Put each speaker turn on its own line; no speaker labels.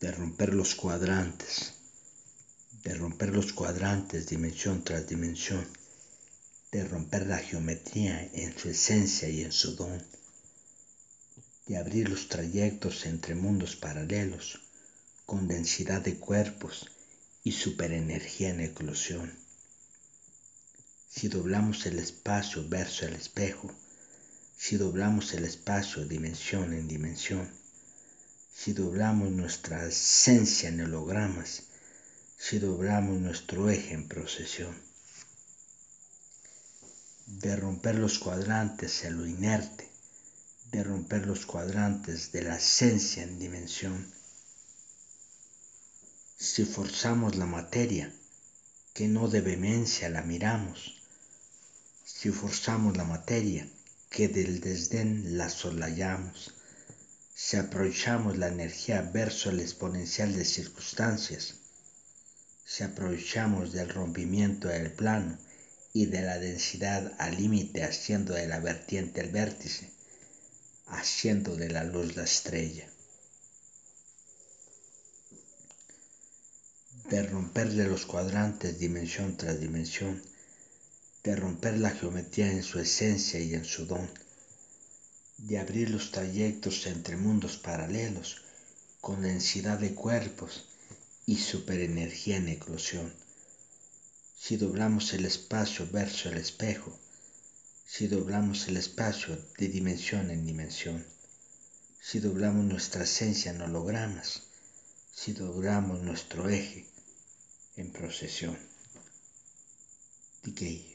de romper los cuadrantes, dimensión tras dimensión, de romper la geometría en su esencia y en su don, de abrir los trayectos entre mundos paralelos con densidad de cuerpos y superenergía en eclosión. Si doblamos el espacio verso el espejo, si doblamos el espacio dimensión en dimensión, si doblamos nuestra esencia en hologramas, si doblamos nuestro eje en procesión, de romper los cuadrantes en lo inerte, de romper los cuadrantes de la esencia en dimensión. Si forzamos la materia, que no de vehemencia la miramos, si forzamos la materia, que del desdén la soslayamos, si aprovechamos la energía verso el exponencial de circunstancias, si aprovechamos del rompimiento del plano y de la densidad al límite, haciendo de la vertiente el vértice, haciendo de la luz la estrella, de romper de los cuadrantes dimensión tras dimensión, de romper la geometría en su esencia y en su don, de abrir los trayectos entre mundos paralelos con densidad de cuerpos y superenergía en eclosión. Si doblamos el espacio verso el espejo, si doblamos el espacio de dimensión en dimensión, si doblamos nuestra esencia en hologramas, si doblamos nuestro eje en procesión. Decay.